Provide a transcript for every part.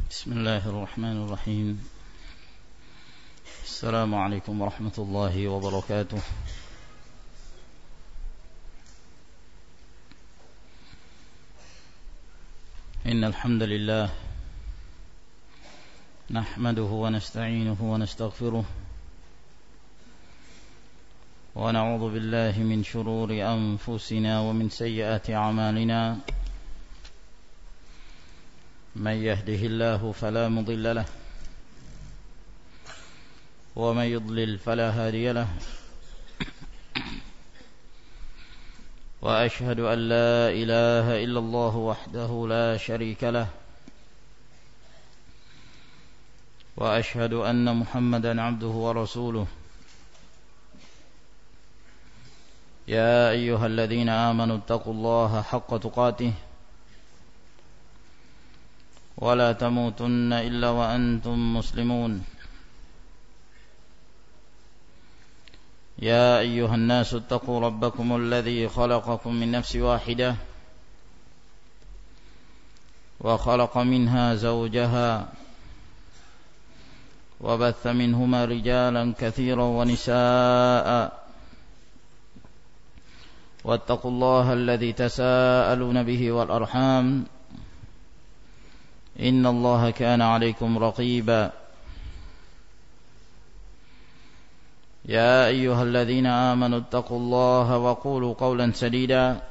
بسم الله الرحمن الرحيم. السلام عليكم ورحمة الله وبركاته. إن الحمد لله نحمده ونستعينه ونستغفره ونعوذ بالله من شرور أنفسنا ومن سيئات أعمالنا. من يهده الله فلا مضل له ومن يضلل فلا هادي له. وأشهد أن لا إله إلا الله وحده لا شريك له وأشهد أن محمدا عبده ورسوله. يا أيها الذين آمنوا اتقوا الله حق تقاته ولا تموتن إلا وأنتم مسلمون. يا أيها الناس اتقوا ربكم الذي خلقكم من نفس واحدة وخلق منها زوجها وبث منهما رجالا كثيرا ونساء واتقوا الله الذي تساءلون به والأرحام إن الله كان عليكم رقيبا. يا أيها الذين آمنوا اتقوا الله وقولوا قولا سديدا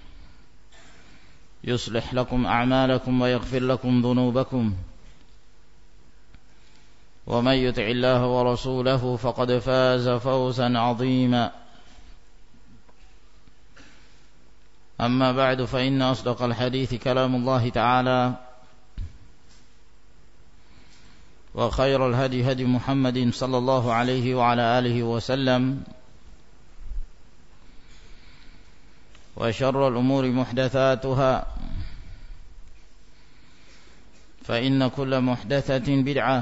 يصلح لكم أعمالكم ويغفر لكم ذنوبكم ومن يطع الله ورسوله فقد فاز فوزا عظيما. أما بعد فإن أصدق الحديث كلام الله تعالى وخير الهدي هدي محمد صلى الله عليه وعلى آله وسلم وشر الأمور محدثاتها فإن كل محدثة بدعة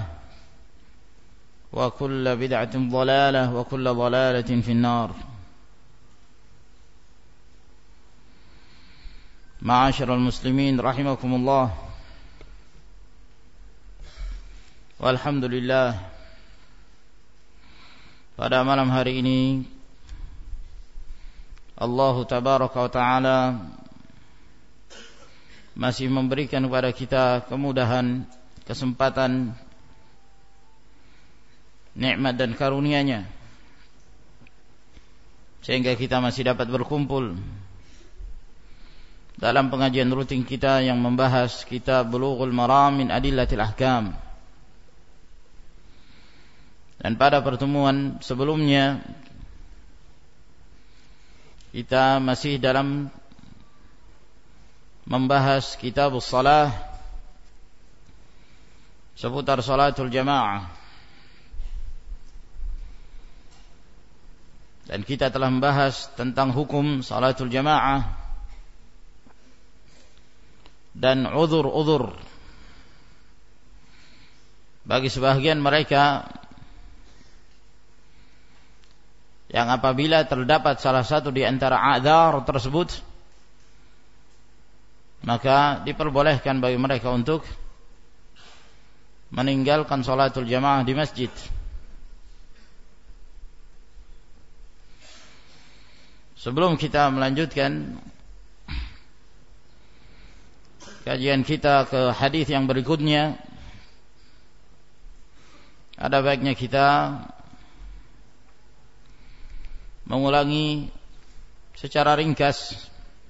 وكل بدعة ضلالة وكل ضلالة في النار. معاشر المسلمين رحمكم الله. Walhamdulillah, pada malam hari ini Allah tabaraka wa ta'ala masih memberikan kepada kita kemudahan, kesempatan, nikmat dan karunia-Nya sehingga kita masih dapat berkumpul dalam pengajian rutin kita yang membahas kitab Bulughul Maram min Adillatil Ahkam. Dan pada pertemuan sebelumnya kita masih dalam membahas kitab shalah seputar salatul jamaah. Dan kita telah membahas tentang hukum salatul jamaah dan uzur-uzur bagi sebahagian mereka yang apabila terdapat salah satu di antara a'dzar tersebut maka diperbolehkan bagi mereka untuk meninggalkan salatul jamaah di masjid. Sebelum kita melanjutkan kajian kita ke hadis yang berikutnya, ada baiknya kita mengulangi secara ringkas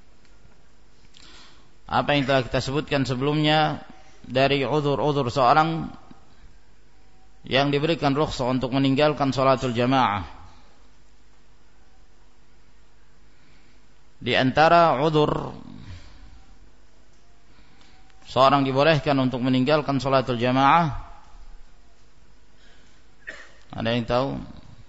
apa yang telah kita sebutkan sebelumnya dari uzur-uzur seorang yang diberikan rukhsah untuk meninggalkan salatul jamaah. Di antara uzur seorang dibolehkan untuk meninggalkan salatul jamaah, ada yang tahu?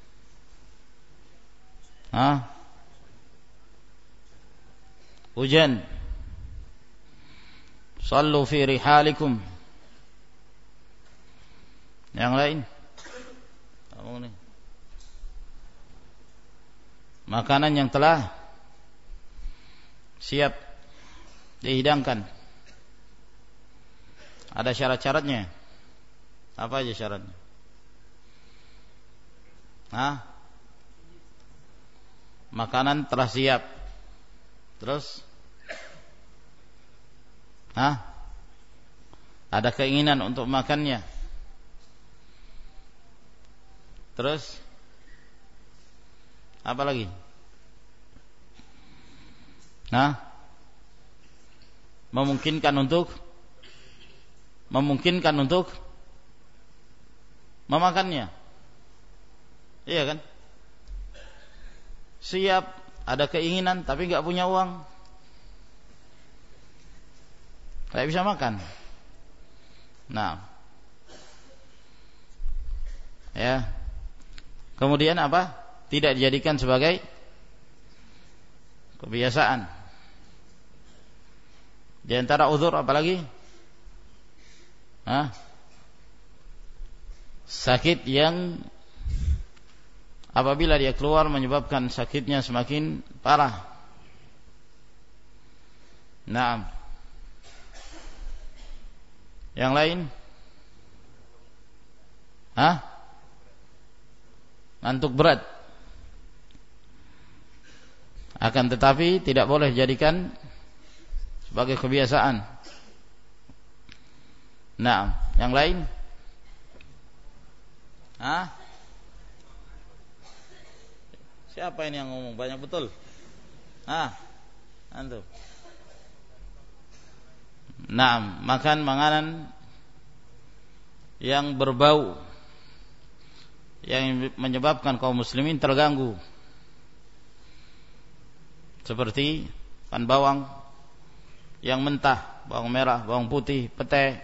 Hujan. Sallu fi rihalikum. Yang lain? Makanan yang telah siap dihidangkan. Ada syarat-syaratnya. Apa aja syaratnya? Makanan telah siap. Terus? Ada keinginan untuk makannya. Terus? Apa lagi? Memungkinkan untuk memakannya. Iya kan? Siap, ada keinginan tapi enggak punya uang. Enggak bisa makan. Nah. Ya. Kemudian apa? Tidak dijadikan sebagai kebiasaan. Di antara uzur apa lagi? Sakit yang apabila dia keluar menyebabkan sakitnya semakin parah. Nah, yang lain? Ngantuk berat. Akan tetapi tidak boleh dijadikan sebagai kebiasaan. Nah, yang lain? Siapa ini yang ngomong? Banyak betul. Antum. Nah, makan makanan yang berbau, yang menyebabkan kaum muslimin terganggu, seperti kan bawang yang mentah, bawang merah, bawang putih, pete.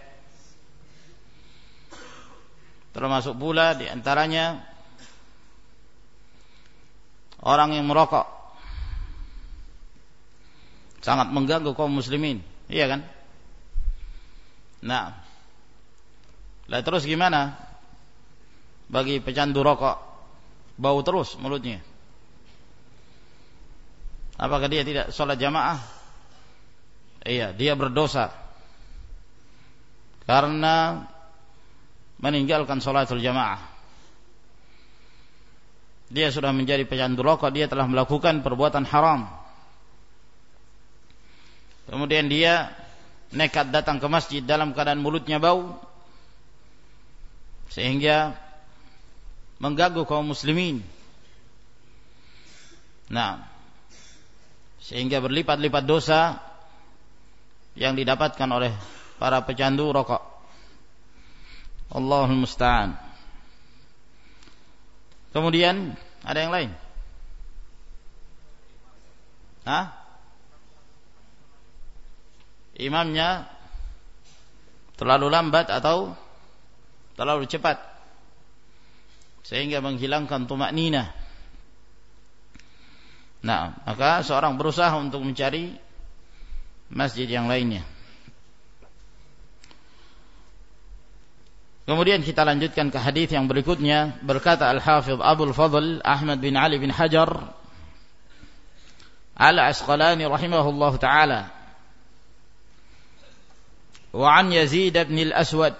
Termasuk pula di antaranya orang yang merokok, sangat mengganggu kaum muslimin, iya kan? Nah, terus gimana bagi pecandu rokok? Bau terus mulutnya. Apakah dia tidak sholat jamaah? Iya, dia berdosa karena meninggalkan sholatul jamaah. Dia sudah menjadi pecandu rokok, dia telah melakukan perbuatan haram. Kemudian dia nekat datang ke masjid dalam keadaan mulutnya bau, sehingga mengganggu kaum muslimin. Nah, sehingga berlipat-lipat dosa yang didapatkan oleh para pecandu rokok. Allahul musta'an. Kemudian ada yang lain? Imamnya terlalu lambat atau terlalu cepat sehingga menghilangkan tumakninah. Nah, maka seorang berusaha untuk mencari masjid yang lainnya. Kemudian kita lanjutkan ke hadis yang berikutnya. Berkata Al-Hafidh Abul Fadl Ahmad bin Ali bin Hajar Al-Asqalani rahimahullah ta'ala, wa an Yazid bin Al-Aswad,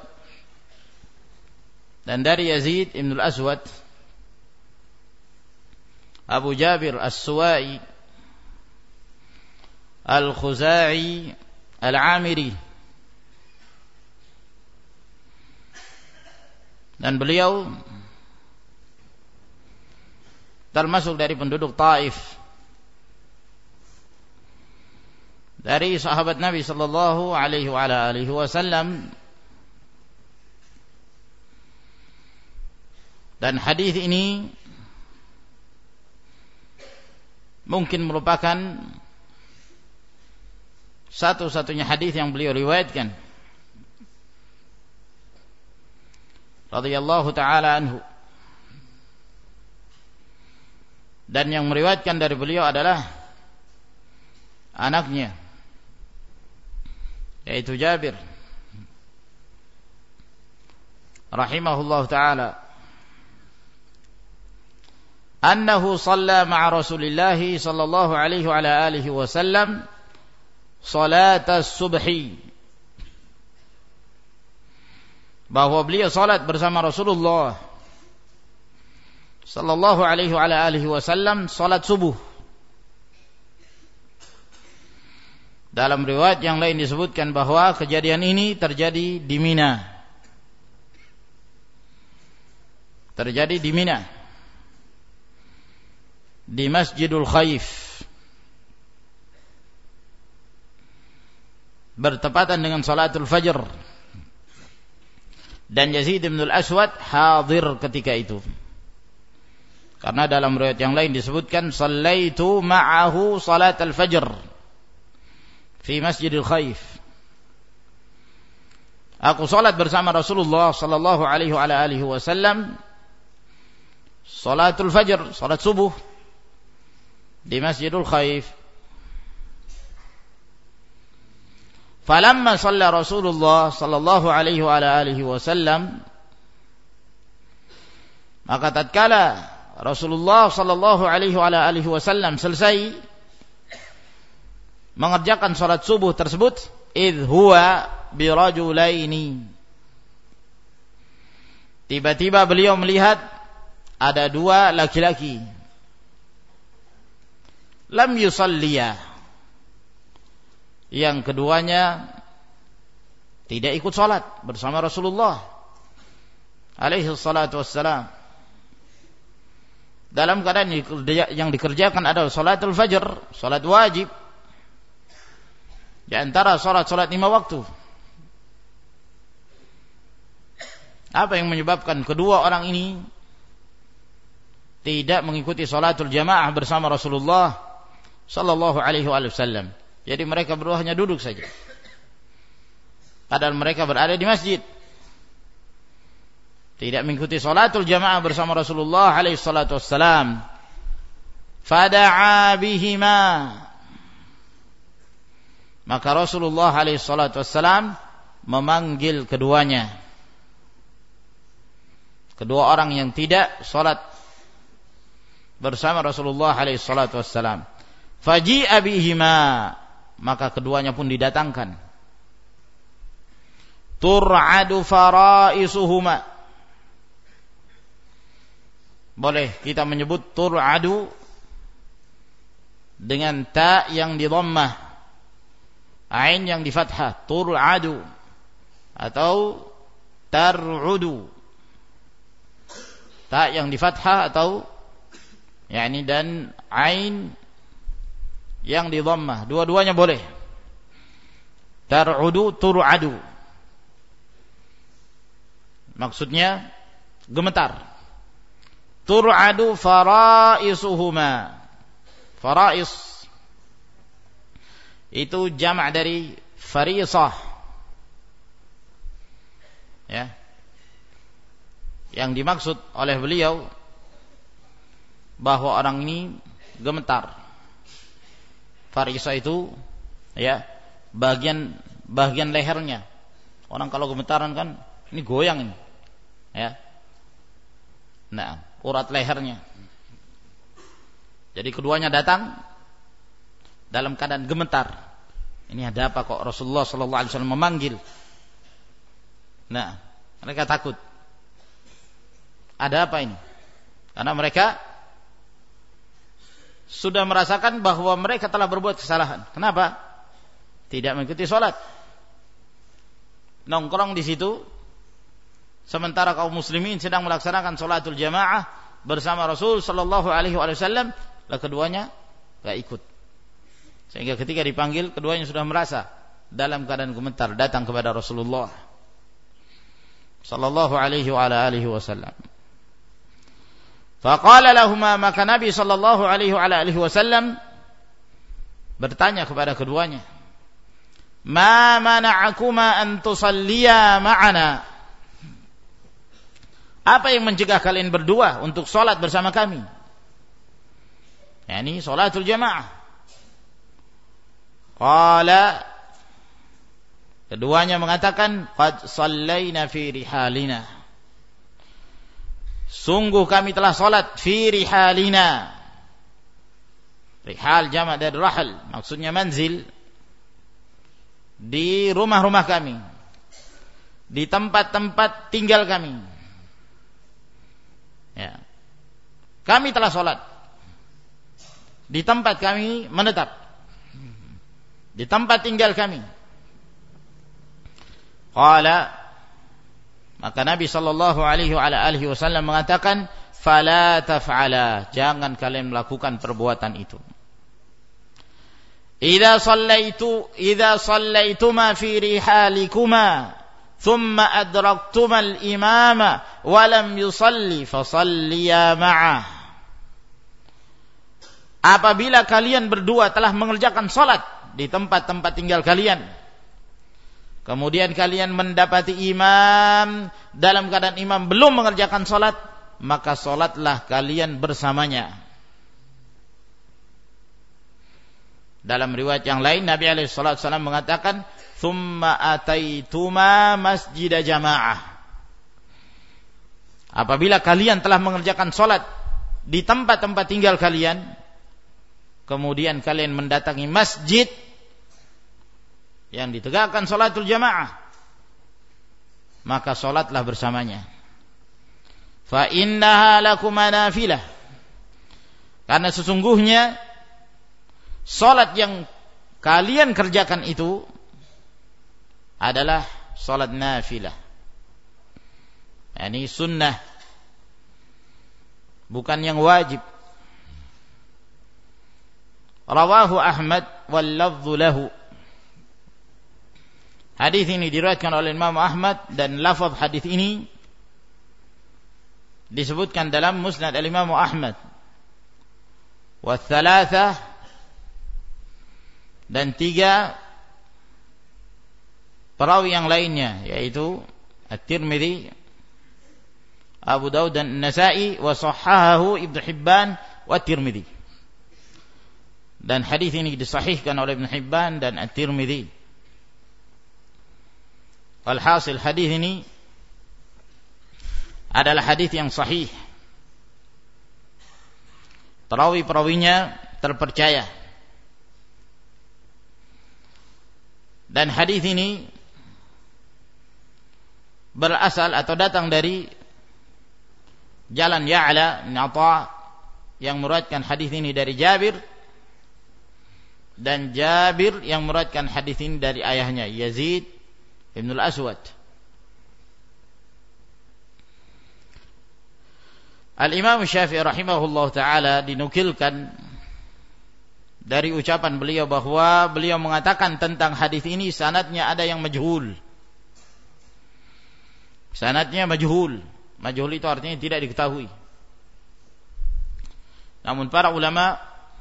dan dari Yazid bin Al-Aswad Abu Jabir As-Suwai Al-Khuzai Al-Amiri, dan beliau termasuk dari penduduk Taif, dari sahabat Nabi sallallahu alaihi wasallam. Dan hadis ini mungkin merupakan satu-satunya hadis yang beliau riwayatkan radhiyallahu taala anhu. Dan yang meriwayatkan dari beliau adalah anaknya, yaitu Jabir rahimahullahu taala, annahu shalla ma'a Rasulillah sallallahu alaihi wa alihi wasallam salat as-subhi bahwa beliau salat bersama Rasulullah sallallahu alaihi wa alihi wasallam salat subuh. Dalam riwayat yang lain disebutkan bahwa kejadian ini terjadi di Mina. Terjadi di Mina, di Masjidul Khaif, bertepatan dengan salatul fajr, dan Yazid bin al-Aswad hadir ketika itu. Karena dalam riwayat yang lain disebutkan sallaitu ma'ahu salatul fajr fi Masjidil Khaif. Aku salat bersama Rasulullah sallallahu alaihi wa alihi wasallam salatul fajr, salat subuh di Masjidul Khaif. Falamma shalla Rasulullah sallallahu alaihi wa alihi wasallam, maka tatkala Rasulullah sallallahu alaihi wa alihi wasallam selesai mengerjakan salat subuh tersebut, idh huwa birajulaini, tiba-tiba beliau melihat ada dua laki-laki, lam yusalliya, yang keduanya tidak ikut salat bersama Rasulullah alaihi salatu wassalam. Dalam keadaan yang dikerjakan adalah salatul fajr, salat wajib di antara salat-salat 5 waktu. Apa yang menyebabkan kedua orang ini tidak mengikuti salatul jamaah bersama Rasulullah sallallahu alaihi wasallam? Jadi mereka berdua hanya duduk saja, padahal mereka berada di masjid, tidak mengikuti salatul jamaah bersama Rasulullah alaihi salatu wassalam. Fada'a bihima, maka Rasulullah alaihi salatu wassalam memanggil keduanya, kedua orang yang tidak salat bersama Rasulullah alaihi salatu wassalam. Faji'a bihima, maka keduanya pun didatangkan. Tur'adu fara'isuhuma, boleh kita menyebut tur'adu dengan ta yang di dhammah, ain yang di fathah, tur'adu atau tar'udu, ta yang di fathah atau yakni dan ain yang di dhammah, dua-duanya boleh. Tar'udu, tur'adu, maksudnya gemetar. Tur'adu fara'isuhuma, fara'is itu jamak dari farisah, ya. Yang dimaksud oleh beliau bahwa orang ini gemetar. Farisah itu ya bagian lehernya. Orang kalau gemetaran kan ini goyang ini, ya. Nah, urat lehernya. Jadi keduanya datang dalam keadaan gemetar. Ini ada apa kok Rasulullah sallallahu alaihi wasallam memanggil? Nah, mereka takut. Ada apa ini? Karena mereka sudah merasakan bahwa mereka telah berbuat kesalahan. Kenapa? Tidak mengikuti salat. Nongkrong di situ sementara kaum muslimin sedang melaksanakan salatul jamaah bersama Rasul sallallahu alaihi wasallam, lah keduanya enggak ikut. Sehingga ketika dipanggil keduanya sudah merasa dalam keadaan gemetar datang kepada Rasulullah sallallahu alaihi wasallam. Faqala lahumā, maka Nabi sallallahu alaihi wasallam bertanya kepada keduanya, "Ma mana'akuma an tusalliya ma'ana?" Apa yang mencegah kalian berdua untuk salat bersama kami? Yani salatul jamaah. Qala, keduanya mengatakan, "Qad sallaina fi rihalina." Sungguh kami telah salat fi rihalina. Rihal jamak dari rahal, maksudnya manzil, di rumah-rumah kami. di tempat-tempat tinggal kami. Ya. Kami telah sholat di tempat kami menetap, di tempat tinggal kami. Qala, maka Nabi sallallahu alaihi wasallam mengatakan, fala taf'ala, jangan kalian melakukan perbuatan itu. Idza sallaituma fi rihalikuma thumma adraktuma al-imama wa lam yusalli fasalliya ma'ah. Apabila kalian berdua telah mengerjakan salat di tempat-tempat tinggal kalian, kemudian kalian mendapati imam dalam keadaan imam belum mengerjakan salat, maka salatlah kalian bersamanya. Dalam riwayat yang lain Nabi alaihi salatu wasallam mengatakan, "Tsumma ataituma masjid jamaah." Apabila kalian telah mengerjakan salat di tempat-tempat tinggal kalian, kemudian kalian mendatangi masjid yang ditegakkan salatul jamaah, maka salatlah bersamanya. Fa innaha lakum nafilah, karena sesungguhnya salat yang kalian kerjakan itu adalah salat nafilah, yani sunnah, bukan yang wajib. Rawahu Ahmad wal lafdhu lahu. Hadis ini diriwayatkan oleh Imam Ahmad dan lafaz hadis ini disebutkan dalam Musnad al-Imam Ahmad. Wa tsalatsa, dan 3 perawi yang lainnya, yaitu At-Tirmidzi, Abu Daud dan An-Nasa'i, wa sahhahahu Ibnu Hibban wa At-Tirmidzi. Dan hadis ini disahihkan oleh Ibnu Hibban dan At-Tirmidzi. Alhasil hadis ini adalah hadis yang sahih. Perawi-perawinya terpercaya. Dan hadis ini berasal atau datang dari jalan Ya'la bin Atha yang meriwayatkan hadis ini dari Jabir, dan Jabir yang meriwayatkan hadis ini dari ayahnya Yazid Ibn al-Aswad. Al-Imam Syafi'i rahimahullah ta'ala dinukilkan dari ucapan beliau bahwa beliau mengatakan tentang hadis ini sanadnya ada yang majhul. Sanadnya majhul. Majhul itu artinya tidak diketahui. Namun para ulama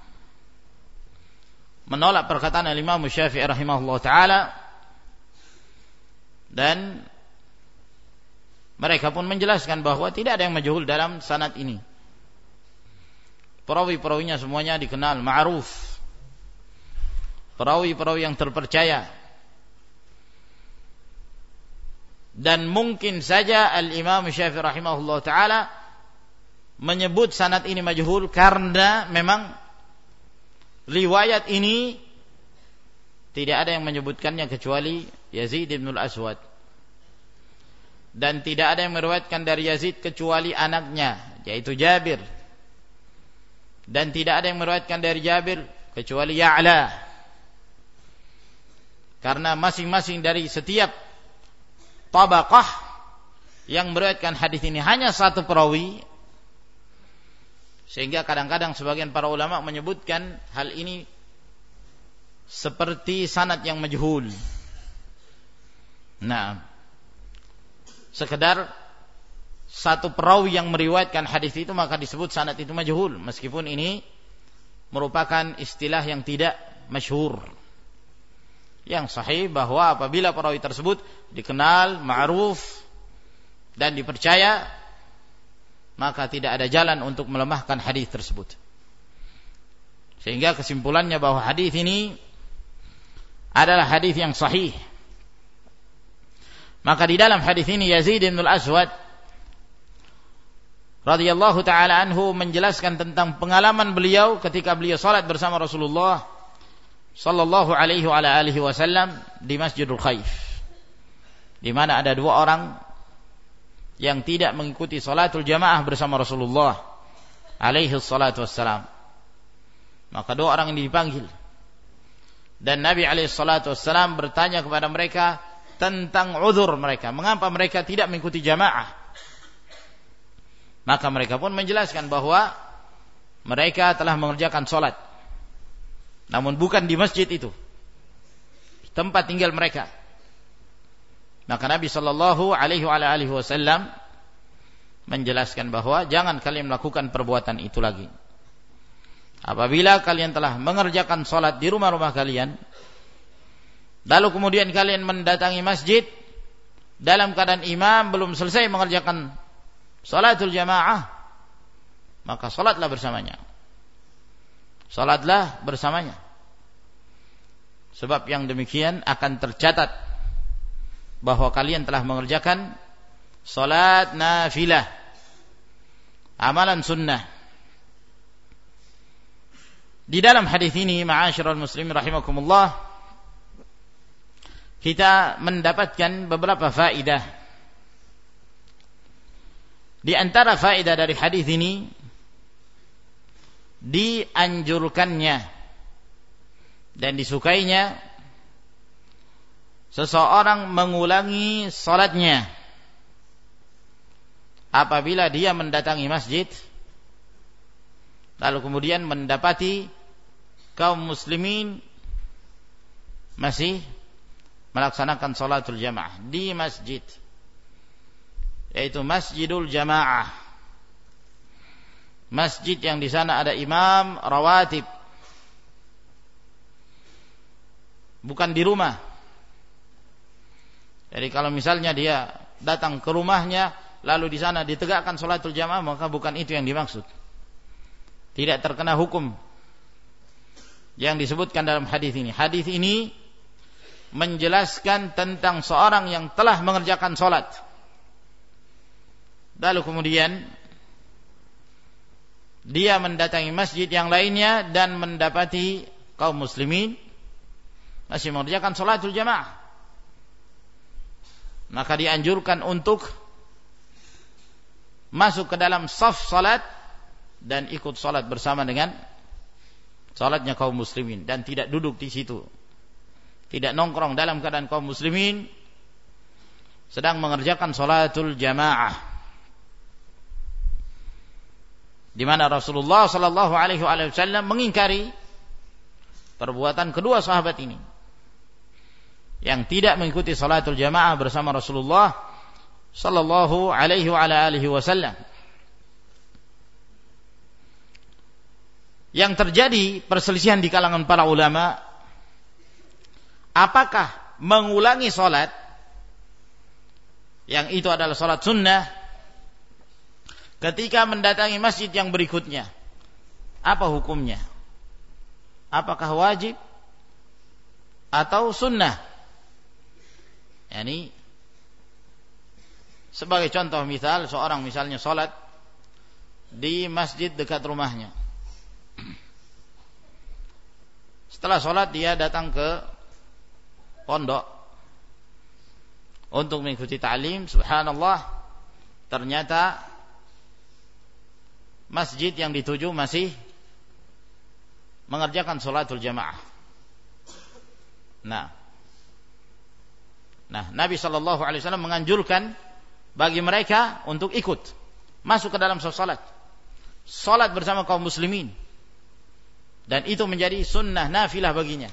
menolak perkataan Al-Imam Syafi'i rahimahullah ta'ala, dan mereka pun menjelaskan bahwa tidak ada yang majhul dalam sanad ini. Perawi-perawinya semuanya dikenal, ma'ruf. Perawi-perawi yang terpercaya. Dan mungkin saja Al-Imam Syafi'i rahimahullah ta'ala menyebut sanad ini majhul karena memang riwayat ini tidak ada yang menyebutkannya kecuali Yazid bin al-Aswad, dan tidak ada yang meriwayatkan dari Yazid kecuali anaknya yaitu Jabir, dan tidak ada yang meriwayatkan dari Jabir kecuali Ya'la, karena masing-masing dari setiap tabaqah yang meriwayatkan hadis ini hanya satu perawi, sehingga kadang-kadang sebagian para ulama menyebutkan hal ini seperti sanad yang majhul. Nah, sekedar satu perawi yang meriwayatkan hadis itu maka disebut sanad itu majhul, meskipun ini merupakan istilah yang tidak masyhur. Yang sahih bahwa apabila perawi tersebut dikenal, ma'ruf dan dipercaya, maka tidak ada jalan untuk melemahkan hadis tersebut. Sehingga kesimpulannya bahwa hadis ini adalah hadis yang sahih. Maka di dalam hadis ini Yazid bin al-Aswad radhiyallahu taala anhu menjelaskan tentang pengalaman beliau ketika beliau salat bersama Rasulullah sallallahu alaihi wa alihi wasallam di Masjidul Khaif, di mana ada dua orang yang tidak mengikuti salatul jamaah bersama Rasulullah alaihi salatu wassalam. Maka dua orang ini dipanggil, dan Nabi alaihi salatu wassalam bertanya kepada mereka tentang uzur mereka, mengapa mereka tidak mengikuti jamaah. Maka mereka pun menjelaskan bahwa mereka telah mengerjakan salat, namun bukan di masjid itu, tempat tinggal mereka. Maka Nabi sallallahu alaihi wasallam menjelaskan bahwa jangan kalian melakukan perbuatan itu lagi. Apabila kalian telah mengerjakan salat di rumah-rumah kalian, lalu kemudian kalian mendatangi masjid dalam keadaan imam belum selesai mengerjakan salatul jamaah, maka salatlah bersamanya. Salatlah bersamanya. Sebab yang demikian akan tercatat bahwa kalian telah mengerjakan salat nafilah, amalan sunnah. Di dalam hadis ini, ma'asyiral muslimin rahimakumullah, kita mendapatkan beberapa faedah. Di antara faedah dari hadis ini, dianjurkannya dan disukainya seseorang mengulangi salatnya apabila dia mendatangi masjid, lalu kemudian mendapati kaum muslimin masih melaksanakan salatul jamaah di masjid, yaitu masjidul jamaah, masjid yang di sana ada imam rawatib, bukan di rumah. Jadi kalau misalnya dia datang ke rumahnya lalu di sana ditegakkan salatul jamaah, maka bukan itu yang dimaksud. Tidak terkena hukum yang disebutkan dalam hadis ini. Hadis ini menjelaskan tentang seorang yang telah mengerjakan salat, lalu kemudian dia mendatangi masjid yang lainnya dan mendapati kaum muslimin masih mengerjakan salatul jamaah, maka dianjurkan untuk masuk ke dalam saf salat dan ikut salat bersama dengan salatnya kaum muslimin, dan tidak duduk di situ, tidak nongkrong dalam keadaan kaum muslimin sedang mengerjakan salatul jamaah. Di mana Rasulullah sallallahu alaihi wasallam mengingkari perbuatan kedua sahabat ini yang tidak mengikuti salatul jamaah bersama Rasulullah sallallahu alaihi wasallam. Yang terjadi perselisihan di kalangan para ulama, apakah mengulangi salat yang itu adalah salat sunnah ketika mendatangi masjid yang berikutnya, apa hukumnya? Apakah wajib atau sunnah? Yani sebagai contoh misal, seorang misalnya salat di masjid dekat rumahnya. Setelah salat dia datang ke pondok untuk mengikuti ta'lim. Subhanallah, ternyata masjid yang dituju masih mengerjakan salatul jamaah. Nah, Nabi sallallahu alaihi wasallam menganjurkan bagi mereka untuk ikut masuk ke dalam salat bersama kaum muslimin, dan itu menjadi sunnah nafilah baginya.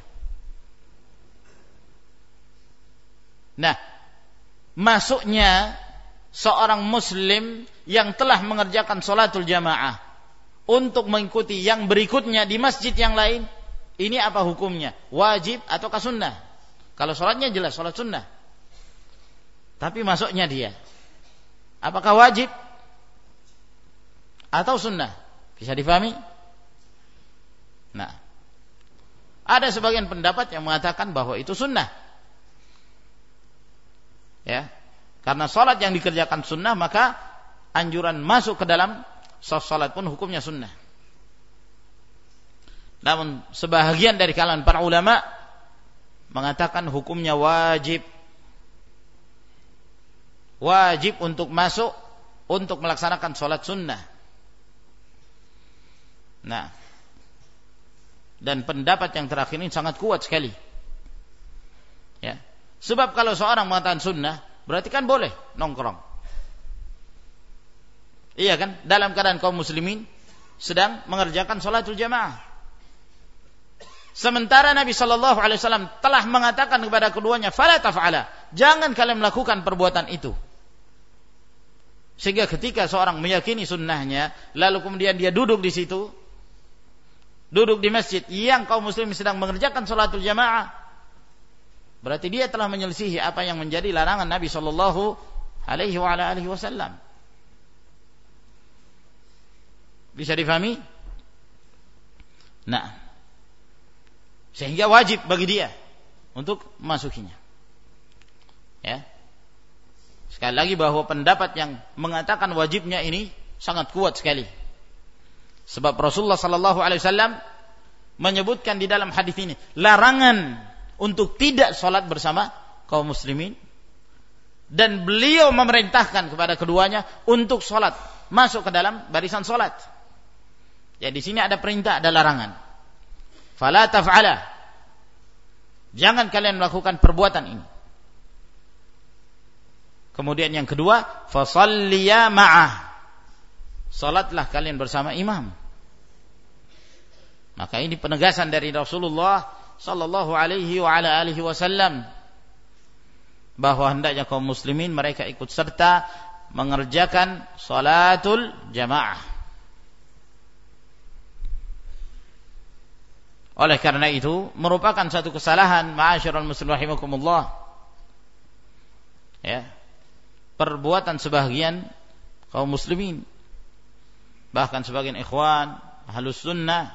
Nah, masuknya seorang muslim yang telah mengerjakan salatul jamaah untuk mengikuti yang berikutnya di masjid yang lain, ini apa hukumnya? Wajib ataukah sunnah? Kalau salatnya jelas salat sunnah, tapi masuknya dia, apakah wajib atau sunnah? Bisa difahami? Nah, ada sebagian pendapat yang mengatakan bahwa itu sunnah. Ya, karena salat yang dikerjakan sunnah, maka anjuran masuk ke dalam saf salat pun hukumnya sunnah. Namun sebahagian dari kalangan para ulama mengatakan hukumnya wajib. wajib untuk masuk untuk melaksanakan sholat sunnah. Nah, dan pendapat yang terakhir ini sangat kuat sekali. Ya. Sebab kalau seorang mengatakan sunnah, berarti kan boleh nongkrong. Iya kan? Dalam keadaan kaum muslimin sedang mengerjakan sholatul jamaah. Sementara Nabi sallallahu alaihi wasallam telah mengatakan kepada keduanya, "Fala taf'ala." Jangan kalian melakukan perbuatan itu. Sehingga ketika seorang meyakini sunnahnya, lalu kemudian dia duduk di situ, duduk di masjid yang kaum muslimin sedang mengerjakan sholatul jamaah, berarti dia telah menyelisihi apa yang menjadi larangan Nabi sallallahu alaihi wasallam. Bisa difahami? Nah, sehingga wajib bagi dia untuk memasukinya. Ya. Sekali lagi bahwa pendapat yang mengatakan wajibnya ini sangat kuat sekali. Sebab Rasulullah sallallahu alaihi wasallam menyebutkan di dalam hadis ini larangan untuk tidak salat bersama kaum muslimin, dan beliau memerintahkan kepada keduanya untuk salat, masuk ke dalam barisan salat. Ya, di sini ada perintah, ada larangan. Fala taf'ala. Jangan kalian melakukan perbuatan ini. Kemudian yang kedua, fasalliya ma'ah. Salatlah kalian bersama imam. Maka ini penegasan dari Rasulullah sallallahu alaihi wasallam bahwa hendaknya kaum muslimin mereka ikut serta mengerjakan salatul jamaah. Oleh karena itu merupakan satu kesalahan, ma'asyiral muslimin rahimakumullah, ya, perbuatan sebagian kaum muslimin, bahkan sebagian ikhwan ahlus sunnah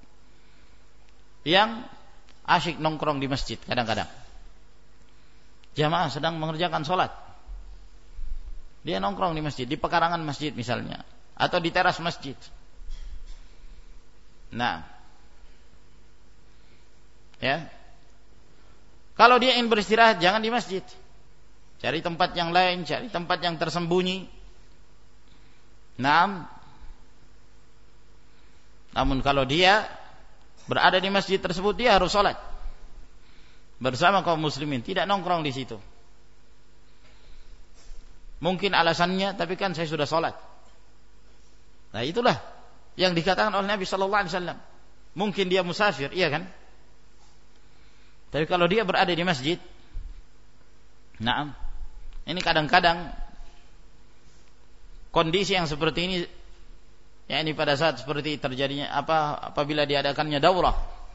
yang asyik nongkrong di masjid. Kadang-kadang jamaah sedang mengerjakan sholat, dia nongkrong di masjid, di pekarangan masjid misalnya, atau di teras masjid. Nah, ya, kalau dia ingin beristirahat jangan di masjid, cari tempat yang lain, cari tempat yang tersembunyi. Namun kalau dia berada di masjid tersebut, dia harus sholat bersama kaum muslimin, tidak nongkrong di situ. Mungkin alasannya, tapi kan saya sudah sholat. Nah, itulah yang dikatakan oleh Nabi sallallahu alaihi wasallam. Mungkin dia musafir, iya kan? Tapi kalau dia berada di masjid, ini kadang-kadang kondisi yang seperti ini, ya, ini pada saat seperti terjadinya apabila diadakannya daurah.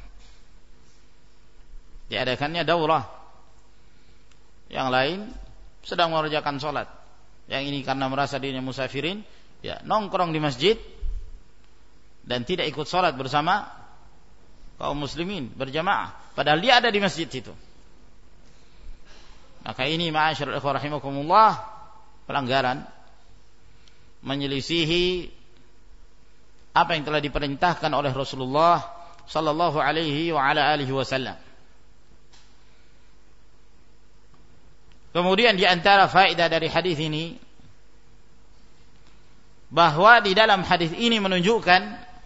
Yang lain sedang mengerjakan sholat, yang ini karena merasa dirinya musafirin, ya, nongkrong di masjid dan tidak ikut sholat bersama kaum muslimin berjamaah, padahal dia ada di masjid itu. Maka ini ma'asyiral ikhwah rahimakumullah, pelanggaran, menyelisihi apa yang telah diperintahkan oleh Rasulullah sallallahu alaihi wasallam. Kemudian di antara faedah dari hadis ini, bahwa di dalam hadis ini menunjukkan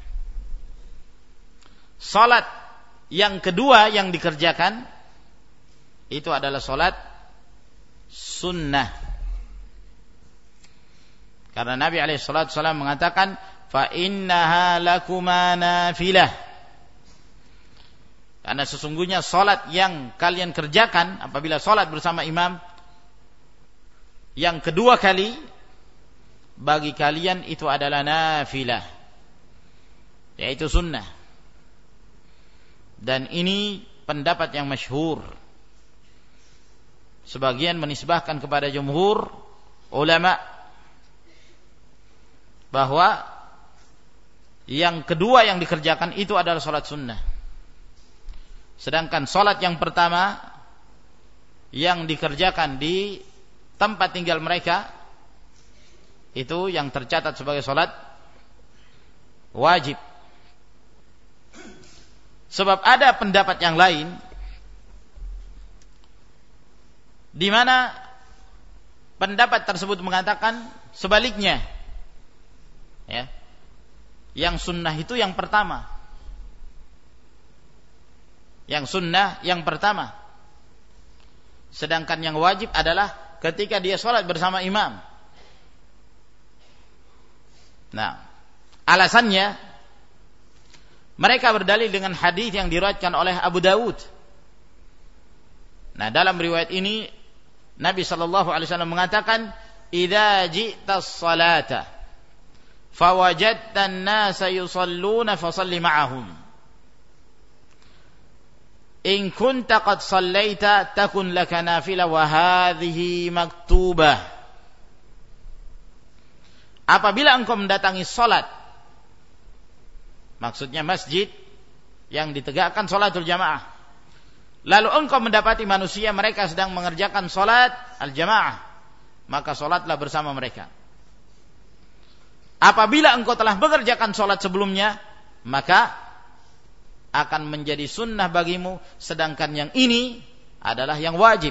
salat yang kedua yang dikerjakan itu adalah salat sunnah. Karena Nabi alaihi salatu wasallam mengatakan, fa innaha lakuma nafilah. Karena sesungguhnya salat yang kalian kerjakan apabila salat bersama imam yang kedua kali, bagi kalian itu adalah nafilah, yaitu sunnah. Dan ini pendapat yang masyhur. Sebagian menisbahkan kepada jumhur ulama bahwa yang kedua yang dikerjakan itu adalah salat sunnah. Sedangkan salat yang pertama yang dikerjakan di tempat tinggal mereka itu yang tercatat sebagai salat wajib. Sebab ada pendapat yang lain di mana pendapat tersebut mengatakan sebaliknya. Ya. Yang sunnah itu yang pertama. Yang sunnah yang pertama. Sedangkan yang wajib adalah ketika dia sholat bersama imam. Nah, alasannya mereka berdalil dengan hadis yang diriwayatkan oleh Abu Dawud. Nah, dalam riwayat ini Nabi sallallahu alaihi wasallam mengatakan, "Idza ji'tas salata fawajadta an-nasa yusalluna fasalli ma'ahum. In kunta qad sallaita takun laka nafilah wa hadhihi maktubah." Apabila engkau mendatangi salat, maksudnya masjid yang ditegakkan salatul jamaah, lalu engkau mendapati manusia mereka sedang mengerjakan salat al-jamaah, maka salatlah bersama mereka. Apabila engkau telah mengerjakan salat sebelumnya, maka akan menjadi sunnah bagimu, sedangkan yang ini adalah yang wajib.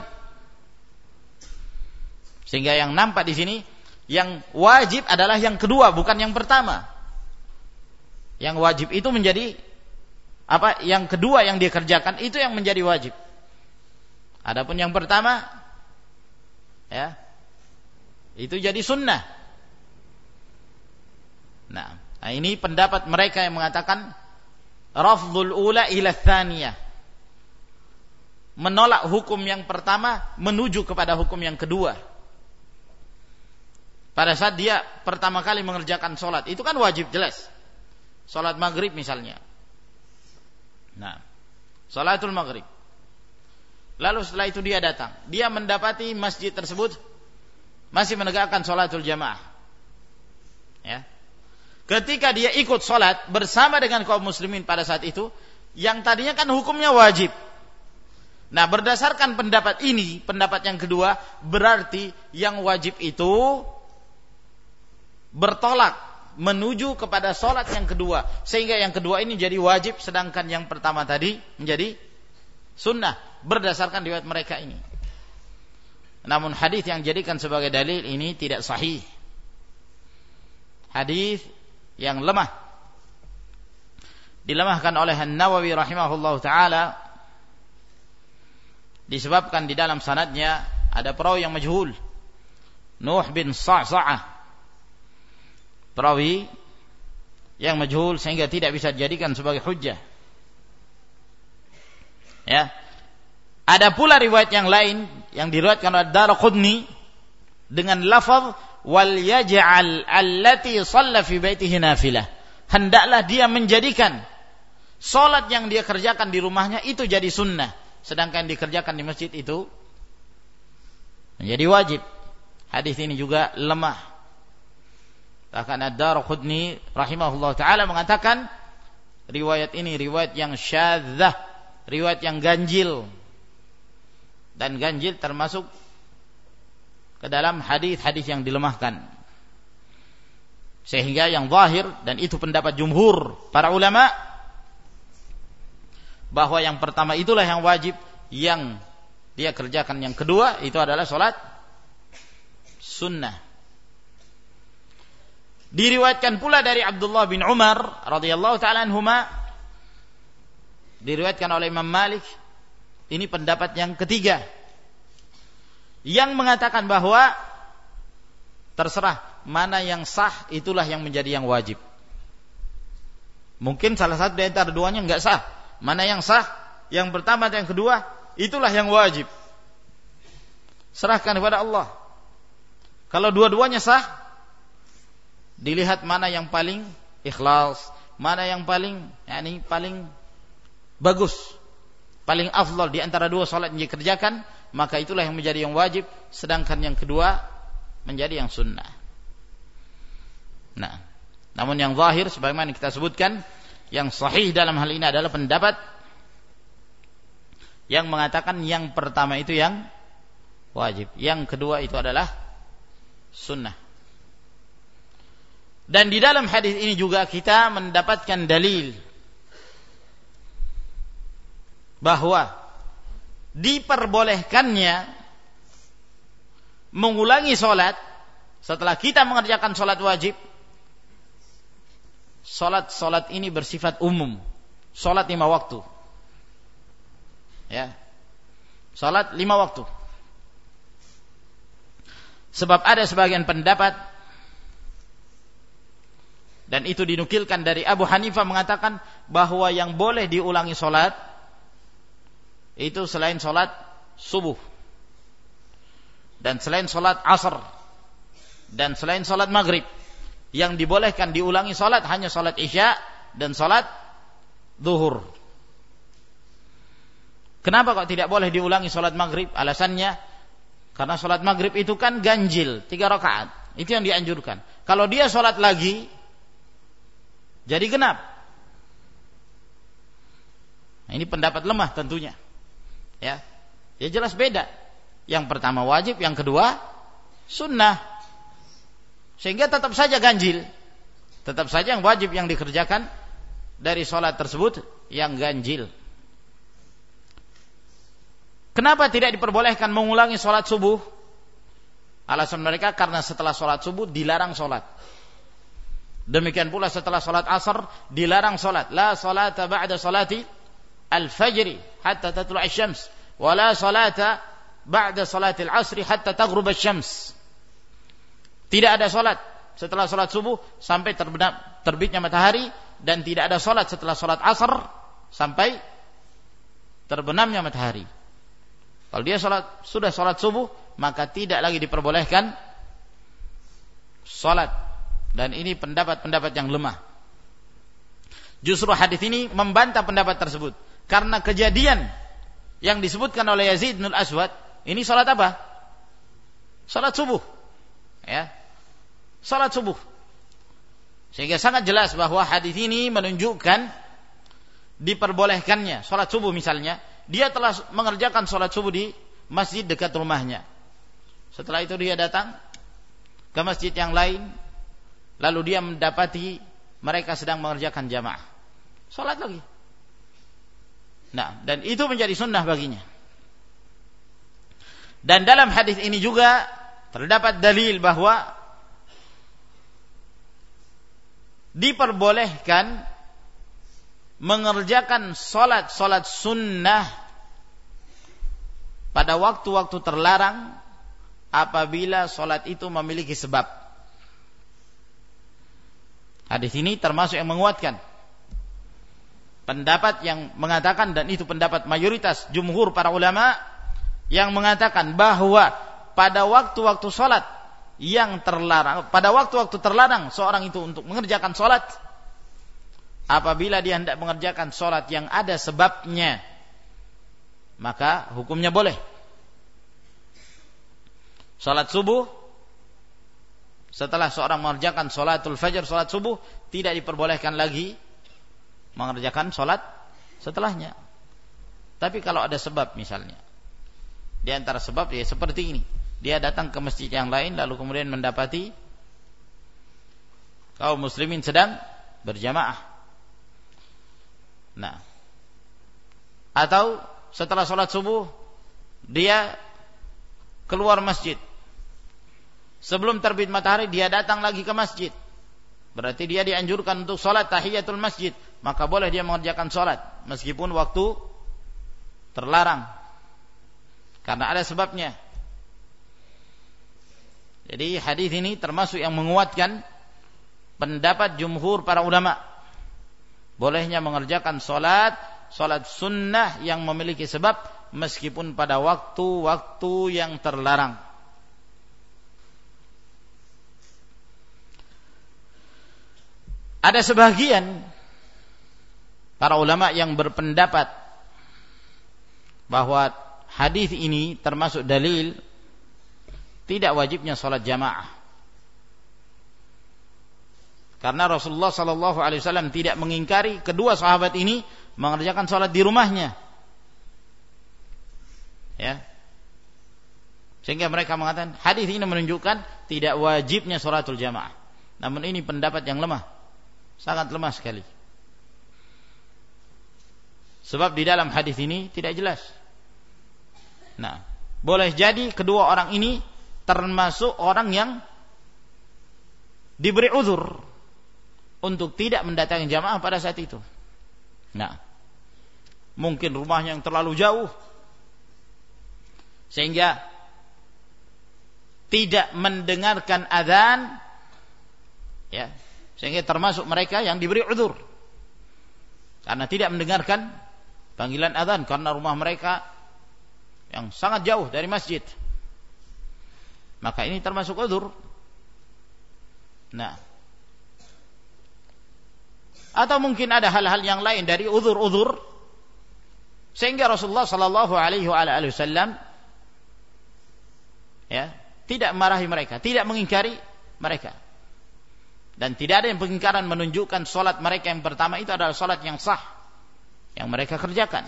Sehingga yang nampak di sini, yang wajib adalah yang kedua, bukan yang pertama. Yang wajib itu menjadi apa? Yang kedua yang dia kerjakan itu yang menjadi wajib. Adapun yang pertama, ya, itu jadi sunnah. Nah, ini pendapat mereka yang mengatakan rafdhul ula ila tsaniyah, menolak hukum yang pertama menuju kepada hukum yang kedua. Pada saat dia pertama kali mengerjakan sholat, itu kan wajib jelas. Sholat maghrib misalnya. Nah, sholatul maghrib. Lalu setelah itu dia datang, dia mendapati masjid tersebut masih menegakkan sholatul jamaah. Ya. Ketika dia ikut sholat bersama dengan kaum muslimin pada saat itu, yang tadinya kan hukumnya wajib. Nah, berdasarkan pendapat ini, pendapat yang kedua, berarti yang wajib itu bertolak menuju kepada sholat yang kedua, sehingga yang kedua ini jadi wajib, sedangkan yang pertama tadi menjadi sunnah, berdasarkan riwayat mereka ini. Namun hadis yang dijadikan sebagai dalil ini tidak sahih, hadis yang lemah, dilemahkan oleh An-Nawawi rahimahullahu taala, disebabkan di dalam sanadnya ada perawi yang majhul, Nuh bin Sa'sa'ah, perawi yang majhul sehingga tidak bisa dijadikan sebagai hujjah. Ya. Ada pula riwayat yang lain yang diriwayatkan oleh Daraqutni dengan lafaz wal yaj'al allati shalla fi baitihi nafilah. Hendaklah dia menjadikan salat yang dia kerjakan di rumahnya itu jadi sunnah, sedangkan yang dikerjakan di masjid itu menjadi wajib. Hadis ini juga lemah. Bahkan Ad-Daraqutni rahimahullah ta'ala mengatakan riwayat ini riwayat yang syadzah, riwayat yang ganjil, dan ganjil termasuk ke dalam hadis-hadis yang dilemahkan. Sehingga yang zahir, dan itu pendapat jumhur para ulama, bahwa yang pertama itulah yang wajib, yang dia kerjakan yang kedua itu adalah salat sunnah. Diriwayatkan pula dari Abdullah bin Umar radhiyallahu ta'ala anhuma, diriwayatkan oleh Imam Malik, ini pendapat yang ketiga, yang mengatakan bahwa terserah mana yang sah, itulah yang menjadi yang wajib. Mungkin salah satu dari antara duanya enggak sah. Mana yang sah, yang pertama atau yang kedua, itulah yang wajib. Serahkan kepada Allah. Kalau dua-duanya sah, dilihat mana yang paling ikhlas, mana yang paling paling bagus, paling afdal di antara dua salat yang dikerjakan, maka itulah yang menjadi yang wajib, sedangkan yang kedua menjadi yang sunnah. Nah, namun yang zahir sebagaimana kita sebutkan, yang sahih dalam hal ini adalah pendapat yang mengatakan yang pertama itu yang wajib, yang kedua itu adalah sunnah. Dan di dalam hadis ini juga kita mendapatkan dalil bahwa diperbolehkannya mengulangi sholat setelah kita mengerjakan sholat wajib, sholat ini bersifat umum, sholat 5 waktu. Ya, sholat 5 waktu. Sebab ada sebagian pendapat, dan itu dinukilkan dari Abu Hanifah, mengatakan bahwa yang boleh diulangi sholat itu selain sholat subuh, dan selain sholat asar, dan selain sholat maghrib. Yang dibolehkan diulangi sholat hanya sholat isya dan sholat zuhur. Kenapa kok tidak boleh diulangi sholat maghrib? Alasannya, karena sholat maghrib itu kan ganjil 3 rakaat. Itu yang dianjurkan. Kalau dia sholat lagi, jadi genap. Nah, ini pendapat lemah tentunya. Ya jelas beda. Yang pertama wajib, yang kedua sunnah. Sehingga tetap saja ganjil. Tetap saja yang wajib yang dikerjakan dari sholat tersebut yang ganjil. Kenapa tidak diperbolehkan mengulangi sholat subuh? Alasan mereka karena setelah sholat subuh dilarang sholat. Demikian pula setelah sholat asar dilarang sholat. La sholata ba'da sholati al-fajri hatta tatlu'a syams. Wa la sholata ba'da sholati al-asri hatta taghrub syams. Tidak ada sholat setelah sholat subuh sampai terbitnya matahari, dan tidak ada sholat setelah sholat asar sampai terbenamnya matahari. Kalau dia sudah sholat subuh, maka tidak lagi diperbolehkan sholat. Dan ini pendapat-pendapat yang lemah. Justru hadis ini membantah pendapat tersebut. Karena kejadian yang disebutkan oleh Yazid bin Al-Aswad, ini sholat apa? Sholat subuh. Ya, sholat subuh. Sehingga sangat jelas bahwa hadis ini menunjukkan diperbolehkannya sholat subuh. Misalnya dia telah mengerjakan sholat subuh di masjid dekat rumahnya, setelah itu dia datang ke masjid yang lain, lalu dia mendapati mereka sedang mengerjakan jamaah, sholat lagi. Nah, dan itu menjadi sunnah baginya. Dan dalam hadis ini juga terdapat dalil bahwa diperbolehkan mengerjakan sholat sunnah pada waktu-waktu terlarang apabila sholat itu memiliki sebab. Hadis ini termasuk yang menguatkan pendapat yang mengatakan, dan itu pendapat mayoritas jumhur para ulama, yang mengatakan bahwa pada waktu-waktu sholat yang terlarang, pada waktu-waktu terlarang seorang itu untuk mengerjakan sholat, apabila dia hendak mengerjakan sholat yang ada sebabnya, maka hukumnya boleh. Sholat subuh, setelah seorang mengerjakan sholatul fajr, sholat subuh, tidak diperbolehkan lagi mengerjakan sholat setelahnya. Tapi kalau ada sebab, misalnya di antara sebab ya seperti ini, dia datang ke masjid yang lain lalu kemudian mendapati kaum muslimin sedang berjamaah. Nah, atau setelah sholat subuh dia keluar masjid, sebelum terbit matahari dia datang lagi ke masjid, berarti dia dianjurkan untuk sholat tahiyatul masjid, maka boleh dia mengerjakan sholat meskipun waktu terlarang karena ada sebabnya. Jadi hadis ini termasuk yang menguatkan pendapat jumhur para ulama, bolehnya mengerjakan sholat sunnah yang memiliki sebab meskipun pada waktu-waktu yang terlarang. Ada sebagian para ulama yang berpendapat bahwa hadis ini termasuk dalil tidak wajibnya sholat jamaah, karena Rasulullah SAW tidak mengingkari kedua sahabat ini mengerjakan sholat di rumahnya, ya. Sehingga mereka mengatakan hadis ini menunjukkan tidak wajibnya sholatul jamaah. Namun ini pendapat yang lemah, sangat lemah sekali. Sebab di dalam hadis ini tidak jelas. Nah, boleh jadi kedua orang ini termasuk orang yang diberi uzur untuk tidak mendatangi jamaah pada saat itu. Nah, mungkin rumahnya yang terlalu jauh sehingga tidak mendengarkan azan, ya, sehingga termasuk mereka yang diberi uzur karena tidak mendengarkan panggilan azan karena rumah mereka yang sangat jauh dari masjid. Maka ini termasuk uzur. Nah, atau mungkin ada hal-hal yang lain dari uzur-uzur sehingga Rasulullah sallallahu alaihi wasallam ya, tidak marahi mereka, tidak mengingkari mereka. Dan tidak ada yang pengingkaran menunjukkan salat mereka yang pertama itu adalah salat yang sah yang mereka kerjakan.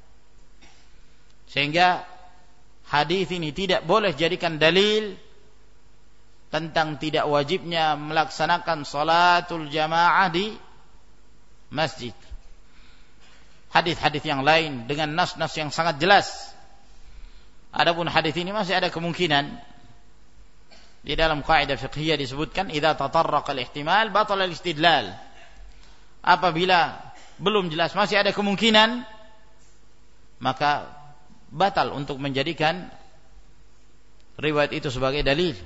Sehingga hadis ini tidak boleh jadikan dalil tentang tidak wajibnya melaksanakan salatul jamaah di masjid. Hadis-hadis yang lain dengan nas-nas yang sangat jelas. Adapun hadis ini masih ada kemungkinan. Di dalam kaidah fiqhiyah disebutkan idza tatarraqa al-ihtimal batala al-istidlal. Apabila belum jelas masih ada kemungkinan, maka batal untuk menjadikan riwayat itu sebagai dalil.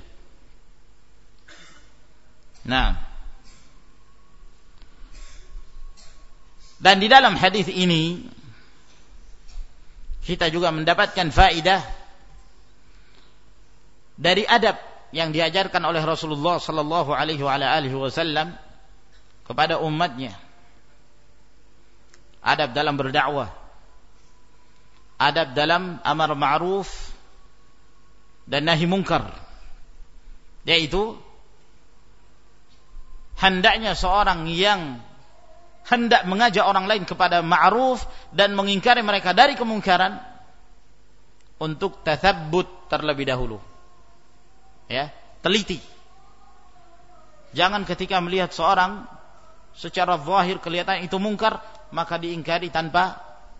Nah, dan di dalam hadis ini kita juga mendapatkan faedah dari adab yang diajarkan oleh Rasulullah sallallahu alaihi wasallam kepada umatnya. Adab dalam berdakwah, adab dalam amar ma'ruf dan nahi munkar, yaitu hendaknya seorang yang hendak mengajak orang lain kepada ma'ruf dan mengingkari mereka dari kemungkaran untuk tathabbut terlebih dahulu. Ya, teliti. Jangan ketika melihat seorang secara zahir kelihatan itu mungkar maka diingkari tanpa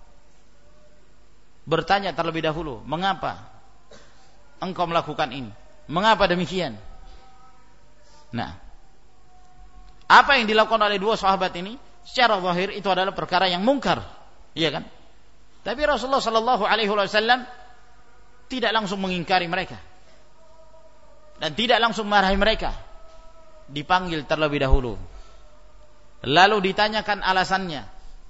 bertanya terlebih dahulu, mengapa engkau melakukan ini? Mengapa demikian? Nah, apa yang dilakukan oleh dua sahabat ini secara zahir itu adalah perkara yang mungkar, iya kan? Tapi Rasulullah sallallahu alaihi wasallam tidak langsung mengingkari mereka dan tidak langsung marahi mereka. Dipanggil terlebih dahulu, lalu ditanyakan alasannya.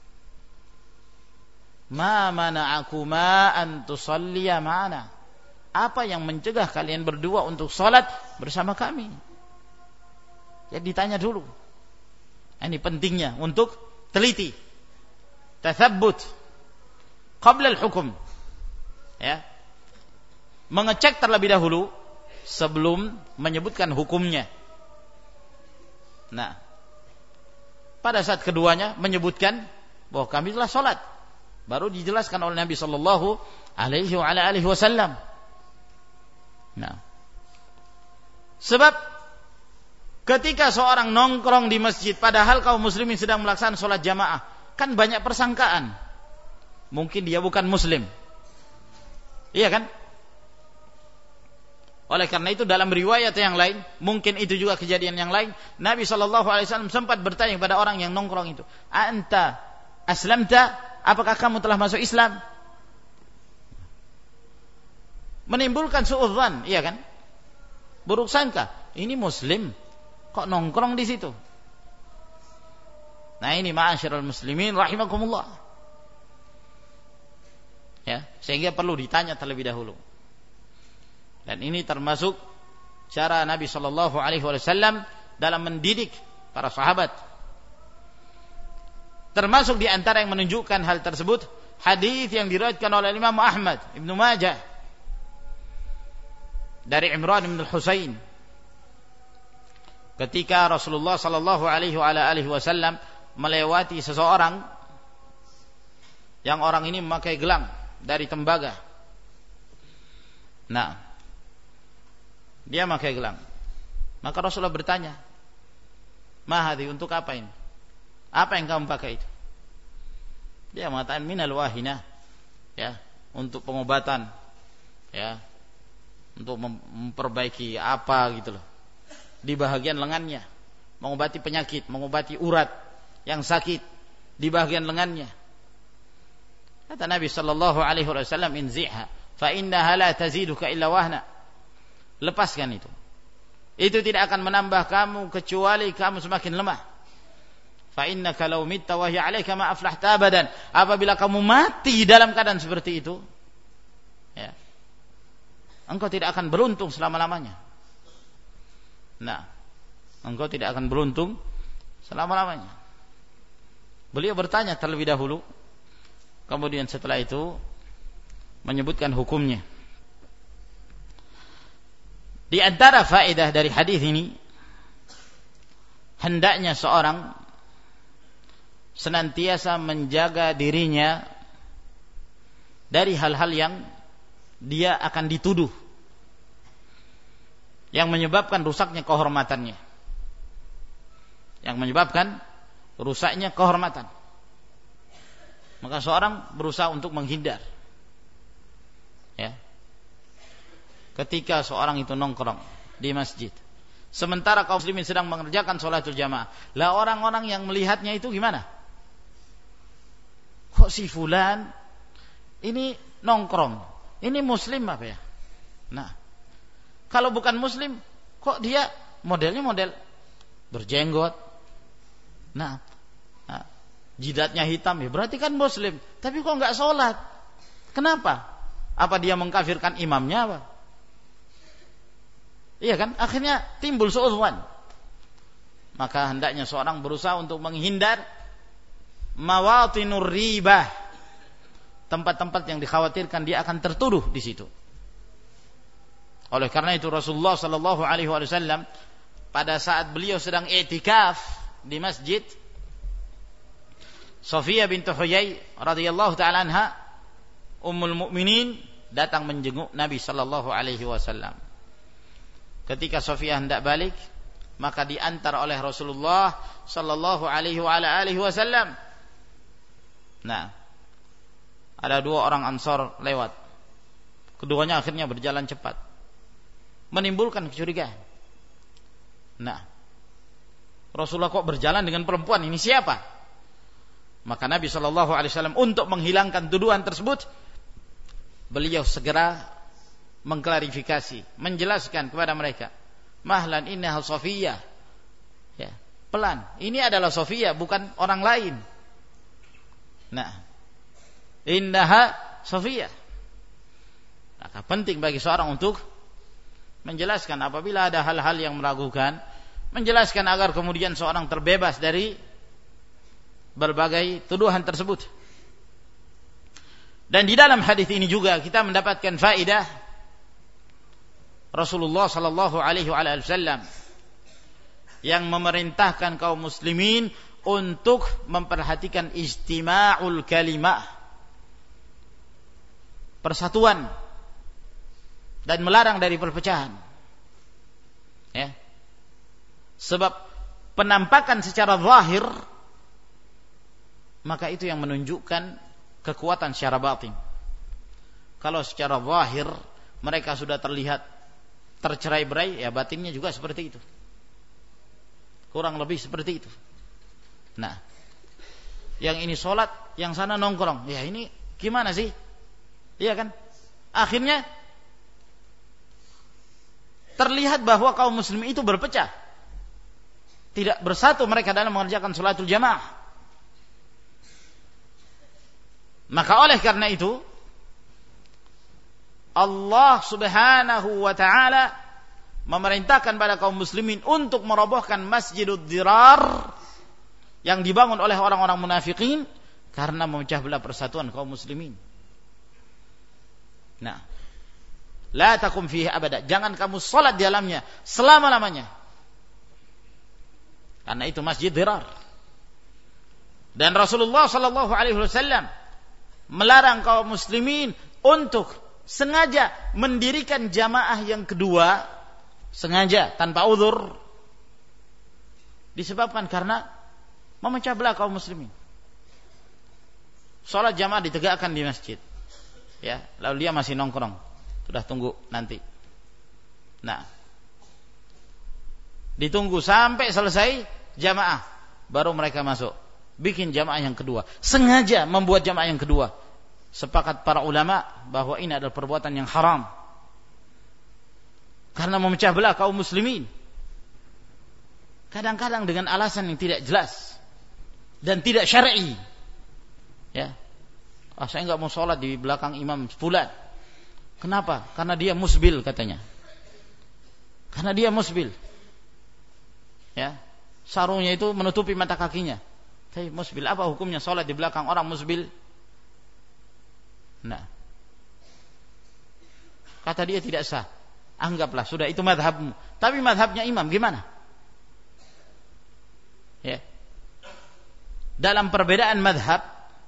Ma mana'akuma an tusalliya ma'ana? Apa yang mencegah kalian berdua untuk salat bersama kami? Jadi ditanya dulu. Ini pentingnya untuk teliti, tathabbut qabla al-hukm, ya, mengecek terlebih dahulu sebelum menyebutkan hukumnya. Nah, pada saat keduanya menyebutkan bahwa kami telah salat, baru dijelaskan oleh Nabi sallallahu alaihi wasallam. Nah, sebab ketika seorang nongkrong di masjid padahal kaum muslimin sedang melaksanakan salat jamaah, kan banyak persangkaan. Mungkin dia bukan muslim. Iya kan? Oleh karena itu dalam riwayat yang lain, mungkin itu juga kejadian yang lain, Nabi SAW sempat bertanya kepada orang yang nongkrong itu, "Anta aslamta? Apakah kamu telah masuk Islam?" Menimbulkan suudzan, iya kan? Buruk sangka, ini muslim kok nongkrong di situ. Nah, ini ma'asyiral muslimin rahimakumullah. Ya, sehingga perlu ditanya terlebih dahulu. Dan ini termasuk cara Nabi sallallahu alaihi wasallam dalam mendidik para sahabat. Termasuk di antara yang menunjukkan hal tersebut hadis yang diriwayatkan oleh Imam Ahmad, Ibnu Majah dari Imran bin Husain. Ketika Rasulullah sallallahu alaihi wasallam melewati seseorang yang orang ini memakai gelang dari tembaga. Nah, dia memakai gelang. Maka Rasulullah bertanya, "Ma hadhi, untuk apa ini? Apa yang kamu pakai itu?" Dia mengatakan minal wahinah, ya, untuk pengobatan, ya, untuk memperbaiki apa gitu loh di bahagian lengannya, mengobati penyakit, mengobati urat yang sakit di bahagian lengannya. Kata Nabi sallallahu alaihi wasallam, inzi'ha fa innaha la taziduka illa wahna. Lepaskan itu. Itu tidak akan menambah kamu kecuali kamu semakin lemah. Fa innaka law mitta wa hiya 'alaika ma aflahta abadan. Apabila kamu mati dalam keadaan seperti itu, ya, engkau tidak akan beruntung selama-lamanya. Nah, engkau tidak akan beruntung selama-lamanya. Beliau bertanya terlebih dahulu, kemudian setelah itu menyebutkan hukumnya. Di antara faedah dari hadis ini, hendaknya seorang senantiasa menjaga dirinya dari hal-hal yang dia akan dituduh, yang menyebabkan rusaknya kehormatannya, yang menyebabkan rusaknya kehormatan. Maka seorang berusaha untuk menghindar. Ya. Ketika seorang itu nongkrong di masjid, sementara kaum muslimin sedang mengerjakan sholatul jamaah, lah orang-orang yang melihatnya itu gimana? Kok si fulan ini nongkrong? Ini muslim apa ya? Nah, kalau bukan muslim, kok dia modelnya model berjenggot? Nah, jidatnya hitam, ya berarti kan muslim. Tapi kok enggak sholat? Kenapa? Apa dia mengkafirkan imamnya apa? Iya kan? Akhirnya timbul suudzon. Maka hendaknya seorang berusaha untuk menghindar mawatinur ribah, tempat-tempat yang dikhawatirkan dia akan tertuduh di situ. Oleh karena itu Rasulullah sallallahu alaihi wasallam pada saat beliau sedang i'tikaf di masjid, Safiyah bintu Huyai radhiyallahu taala anha, ummul mukminin, datang menjenguk Nabi sallallahu alaihi wasallam. Ketika Safiyah hendak balik, maka diantar oleh Rasulullah sallallahu alaihi wasallam. Nah, ada dua orang Ansar lewat. Keduanya akhirnya berjalan cepat, menimbulkan kecurigaan. Nah, Rasulullah kok berjalan dengan perempuan, ini siapa? Maka Nabi SAW untuk menghilangkan tuduhan tersebut, beliau segera mengklarifikasi, menjelaskan kepada mereka, mahlan innaha Safiyah, ya, pelan, ini adalah Safiyah, bukan orang lain. Nah, innaha Safiyah. Maka penting bagi seorang untuk menjelaskan apabila ada hal-hal yang meragukan, menjelaskan agar kemudian seorang terbebas dari berbagai tuduhan tersebut. Dan di dalam hadis ini juga kita mendapatkan faedah Rasulullah sallallahu alaihi wasallam yang memerintahkan kaum muslimin untuk memperhatikan ijtima'ul kalimah, persatuan, dan melarang dari perpecahan. Ya. Sebab penampakan secara zahir, maka itu yang menunjukkan kekuatan secara batin. Kalau secara zahir mereka sudah terlihat tercerai-berai, ya batinnya juga seperti itu. Kurang lebih seperti itu. Nah, yang ini sholat, yang sana nongkrong. Ya ini gimana sih? Iya kan? Akhirnya terlihat bahwa kaum muslimin itu berpecah. Tidak bersatu mereka dalam mengerjakan sholatul jamaah. Maka oleh karena itu Allah subhanahu wa ta'ala memerintahkan pada kaum muslimin untuk merobohkan Masjidud Dirar yang dibangun oleh orang-orang munafikin karena memecah belah persatuan kaum muslimin. Nah, la takum fihi abada, jangan kamu salat di dalamnya selama-lamanya. Karena itu Masjid Dirar. Dan Rasulullah sallallahu alaihi wasallam melarang kaum muslimin untuk sengaja mendirikan jamaah yang kedua, sengaja tanpa uzur, disebabkan karena memecah belah kaum muslimin. Salat jamaah ditegakkan di masjid, ya, lalu dia masih nongkrong, sudah tunggu nanti Nah, ditunggu sampai selesai jamaah, baru mereka masuk. Bikin jamaah yang kedua. Sengaja membuat jamaah yang kedua. Sepakat para ulama bahwa ini adalah perbuatan yang haram. Karena memecah belah kaum muslimin. Kadang-kadang dengan alasan yang tidak jelas dan tidak syar'i. Ya. Saya enggak mau sholat di belakang imam fulan. Kenapa? Karena dia musbil katanya. Karena dia musbil. Ya. Sarungnya itu menutupi mata kakinya. Tapi musbil, apa hukumnya sholat di belakang orang musbil? Nah. Kata dia tidak sah. Anggaplah sudah itu madhabmu. Tapi madhabnya imam gimana? Ya. Dalam perbedaan madhab,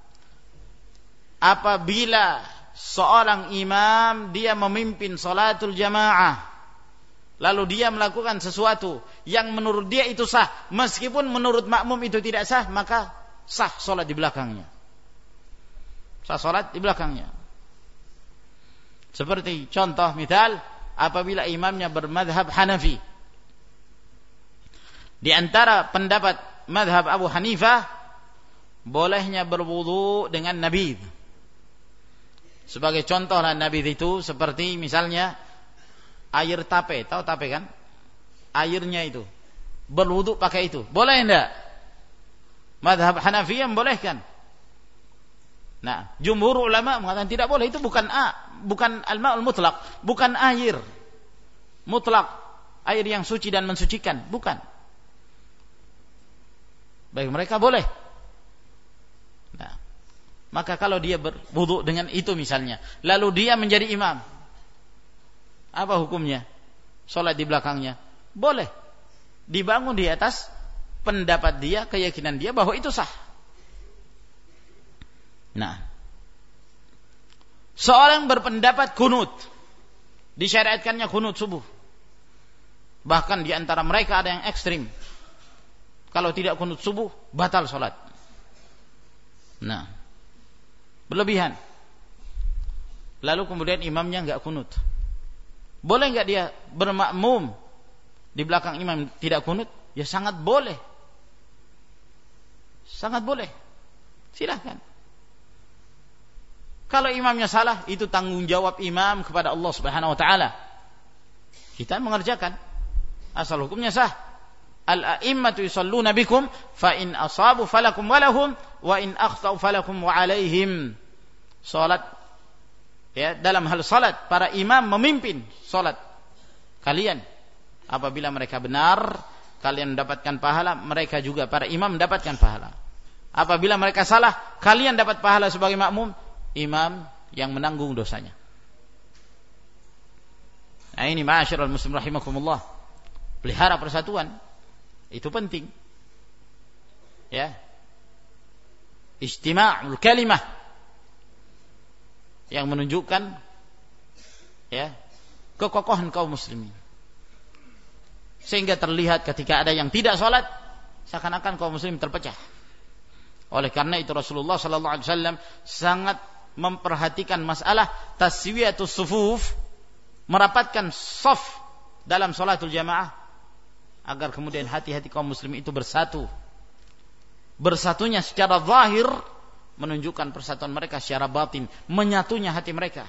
apabila seorang imam dia memimpin salatul jamaah, lalu dia melakukan sesuatu yang menurut dia itu sah, meskipun menurut makmum itu tidak sah, maka sah salat di belakangnya. Sah salat di belakangnya. Seperti contoh misal, apabila imamnya bermadhab Hanafi. Di antara pendapat madhab Abu Hanifah, bolehnya berwudu dengan nabidh. Sebagai contoh nabidh itu seperti misalnya air tape, tahu tape kan? Airnya itu. Berwudu pakai itu. Boleh enggak? Madhab Hanafiyah membolehkan. Nah, jumhur ulama mengatakan tidak boleh. Itu bukan al-ma'ul mutlaq, bukan air mutlak, air yang suci dan mensucikan, bukan. Bagi mereka boleh. Nah, maka kalau dia berwudu dengan itu misalnya, lalu dia menjadi imam, apa hukumnya? Salat di belakangnya boleh, dibangun di atas pendapat dia, keyakinan dia bahwa itu sah. Nah, seorang berpendapat kunut, disyariatkannya kunut subuh. Bahkan di antara mereka ada yang ekstrim, kalau tidak kunut subuh batal salat. Nah, berlebihan. Lalu kemudian imamnya enggak kunut. Boleh enggak dia bermakmum di belakang imam tidak kunut? Ya sangat boleh. Sangat boleh. Silakan. Kalau imamnya salah, itu tanggung jawab imam kepada Allah Subhanahu wa taala. Kita mengerjakan, asal hukumnya sah. Al-a'immatu yusalluna bikum fa in asabu falakum wa lahum wa in akhtau falakum wa alaihim. Salat, ya, dalam hal salat para imam memimpin salat kalian. Apabila mereka benar, kalian mendapatkan pahala, mereka juga para imam mendapatkan pahala. Apabila mereka salah, kalian dapat pahala sebagai makmum, imam yang menanggung dosanya. Nah, ini ma'asyiral muslim rahimakumullah. Pelihara persatuan itu penting. Ya. Istima'ul kalimah yang menunjukkan, ya, kekokohan kaum muslimin. Sehingga terlihat ketika ada yang tidak salat, seakan-akan kaum muslim terpecah. Oleh karena itu Rasulullah sallallahu alaihi wasallam sangat memperhatikan masalah taswiyatus sufuf, merapatkan shaf dalam salatul jamaah, agar kemudian hati-hati kaum muslimin itu bersatu. Bersatunya secara zahir menunjukkan persatuan mereka secara batin, menyatunya hati mereka.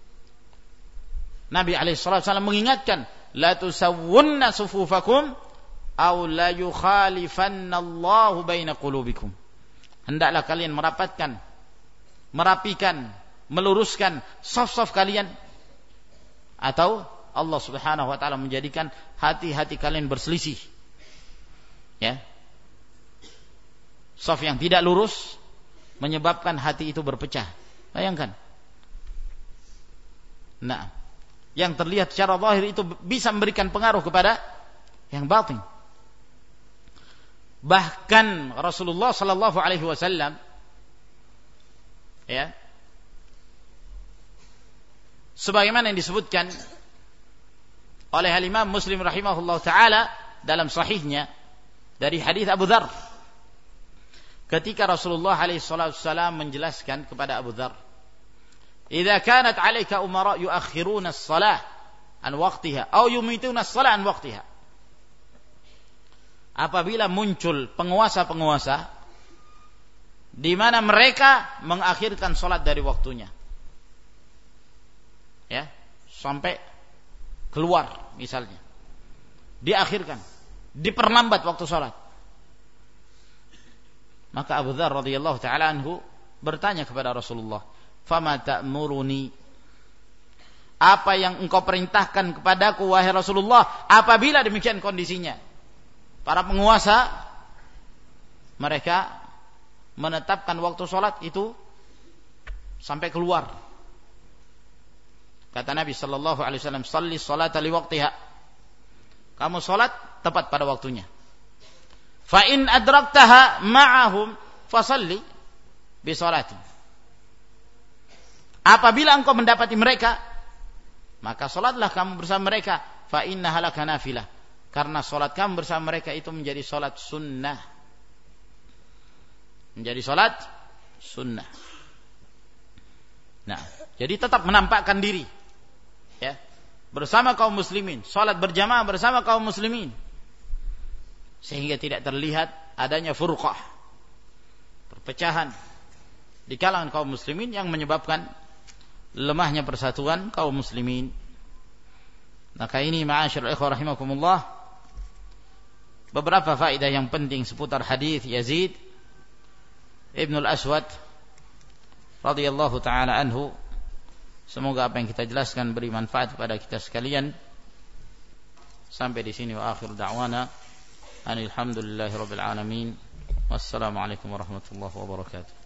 Nabi alaihi wasallam mengingatkan, la tusawwunna sufufakum aw la yukhalifanna Allahu baina qulubikum. Hendaklah kalian merapatkan, merapikan, meluruskan shaf-shaf kalian, atau Allah Subhanahu wa taala menjadikan hati-hati kalian berselisih. Ya. Shaf yang tidak lurus menyebabkan hati itu berpecah. Bayangkan. Nah, yang terlihat secara zahir itu bisa memberikan pengaruh kepada yang batin. Bahkan Rasulullah sallallahu alaihi wasallam, ya, sebagaimana yang disebutkan oleh Imam Muslim rahimahullah taala dalam sahihnya dari hadis Abu Dzar, ketika Rasulullah alaihi wasallam menjelaskan kepada Abu Dzar, "Idza kanat 'alaika umara yu'akhiruna as-shalah an waqtiha au yumituna as-salah an waqtiha. Apabila muncul penguasa-penguasa di mana mereka mengakhirkan salat dari waktunya. Ya, sampai keluar misalnya. Diakhirkan, diperlambat waktu salat. Maka Abu Dzar radhiyallahu taala anhu bertanya kepada Rasulullah, "Fama ta'muruni?" Apa yang engkau perintahkan kepadaku wahai Rasulullah apabila demikian kondisinya? Para penguasa mereka menetapkan waktu salat itu sampai keluar. Kata Nabi sallallahu alaihi wasallam, "Shalli sholata li waqtiha." Kamu salat tepat pada waktunya. Fa in adraktaha ma'ahum fasalli bi sholati. Apabila engkau mendapati mereka, maka salatlah kamu bersama mereka. Fa innaha laka nafilah. Karena salat kamu bersama mereka itu menjadi salat sunnah. Menjadi salat sunnah. Nah, jadi tetap menampakkan diri, ya, bersama kaum muslimin, salat berjamaah bersama kaum muslimin, sehingga tidak terlihat adanya furqah, perpecahan di kalangan kaum muslimin yang menyebabkan lemahnya persatuan kaum muslimin. Maka ini ma'asyiral ikhwah rahimakumullah, beberapa faedah yang penting seputar hadis Yazid Ibn al-Aswad radhiyallahu taala anhu. Semoga apa yang kita jelaskan beri manfaat kepada kita sekalian. Sampai di sini wa akhir da'wana alhamdulillahirabbil alamin. Wassalamualaikum warahmatullahi wabarakatuh.